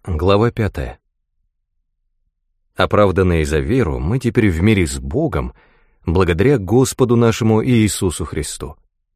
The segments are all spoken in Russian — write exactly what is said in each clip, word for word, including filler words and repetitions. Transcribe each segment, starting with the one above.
Глава пятая. Оправданные за веру, мы теперь в мире с Богом, благодаря Господу нашему Иисусу Христу.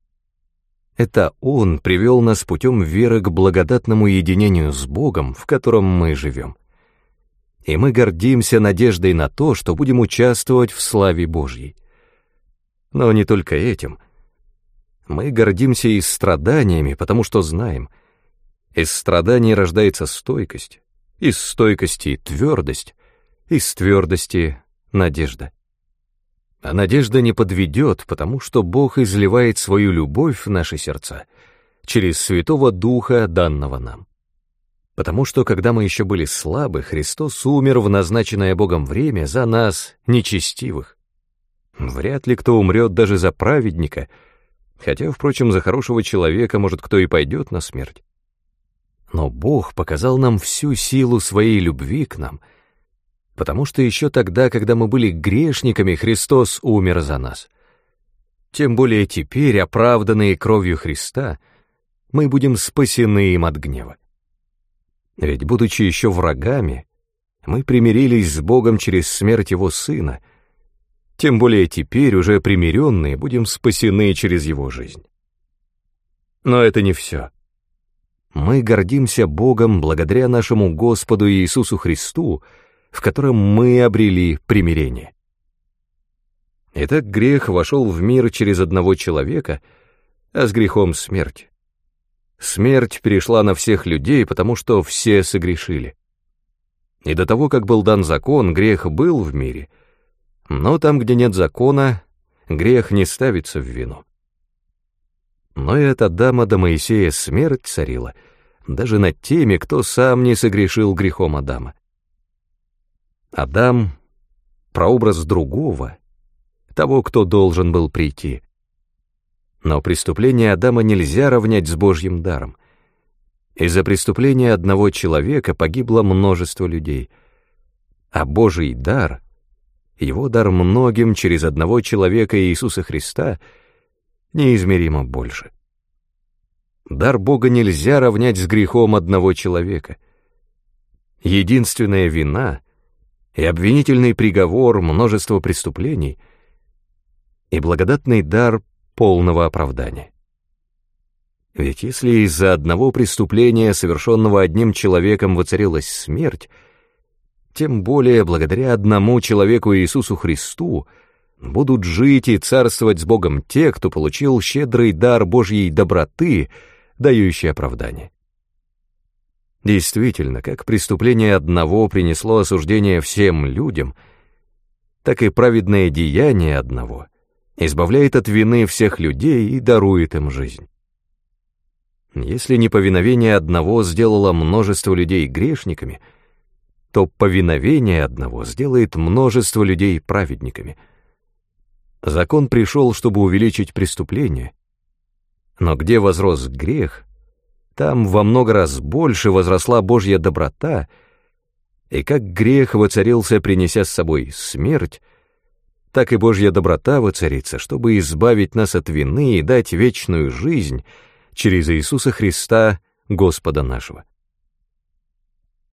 Это Он привел нас путем веры к благодатному единению с Богом, в котором мы живем. И мы гордимся надеждой на то, что будем участвовать в славе Божьей. Но не только этим. Мы гордимся и страданиями, потому что знаем, из страданий рождается стойкость, из стойкости — твердость, из твердости — надежда. А надежда не подведет, потому что Бог изливает свою любовь в наши сердца через Святого Духа, данного нам. Потому что, когда мы еще были слабы, Христос умер в назначенное Богом время за нас, нечестивых. Вряд ли кто умрет даже за праведника, хотя, впрочем, за хорошего человека, может, кто и пойдет на смерть. Но Бог показал нам всю силу своей любви к нам, потому что еще тогда, когда мы были грешниками, Христос умер за нас. Тем более теперь, оправданные кровью Христа, мы будем спасены им от гнева. Ведь, будучи еще врагами, мы примирились с Богом через смерть Его Сына, тем более теперь, уже примиренные, будем спасены через Его жизнь. Но это не все. Мы гордимся Богом благодаря нашему Господу Иисусу Христу, в котором мы обрели примирение. Итак, грех вошел в мир через одного человека, а с грехом смерть. Смерть перешла на всех людей, потому что все согрешили. И до того, как был дан закон, грех был в мире, но там, где нет закона, грех не ставится в вину. Но и от Адама до Моисея смерть царила, даже над теми, кто сам не согрешил грехом Адама. Адам — прообраз другого, того, кто должен был прийти. Но преступление Адама нельзя равнять с Божьим даром. Из-за преступления одного человека погибло множество людей, а Божий дар, его дар многим через одного человека Иисуса Христа, неизмеримо больше. Дар Бога нельзя равнять с грехом одного человека. Единственная вина и обвинительный приговор, множество преступлений и благодатный дар полного оправдания. Ведь если из-за одного преступления, совершенного одним человеком, воцарилась смерть, тем более благодаря одному человеку Иисусу Христу будут жить и царствовать с Богом те, кто получил щедрый дар Божьей доброты, дающий оправдание. Действительно, как преступление одного принесло осуждение всем людям, так и праведное деяние одного избавляет от вины всех людей и дарует им жизнь. Если неповиновение одного сделало множество людей грешниками, то повиновение одного сделает множество людей праведниками. Закон пришел, чтобы увеличить преступление, но где возрос грех, там во много раз больше возросла Божья доброта, и как грех воцарился, принеся с собой смерть, так и Божья доброта воцарится, чтобы избавить нас от вины и дать вечную жизнь через Иисуса Христа, Господа нашего.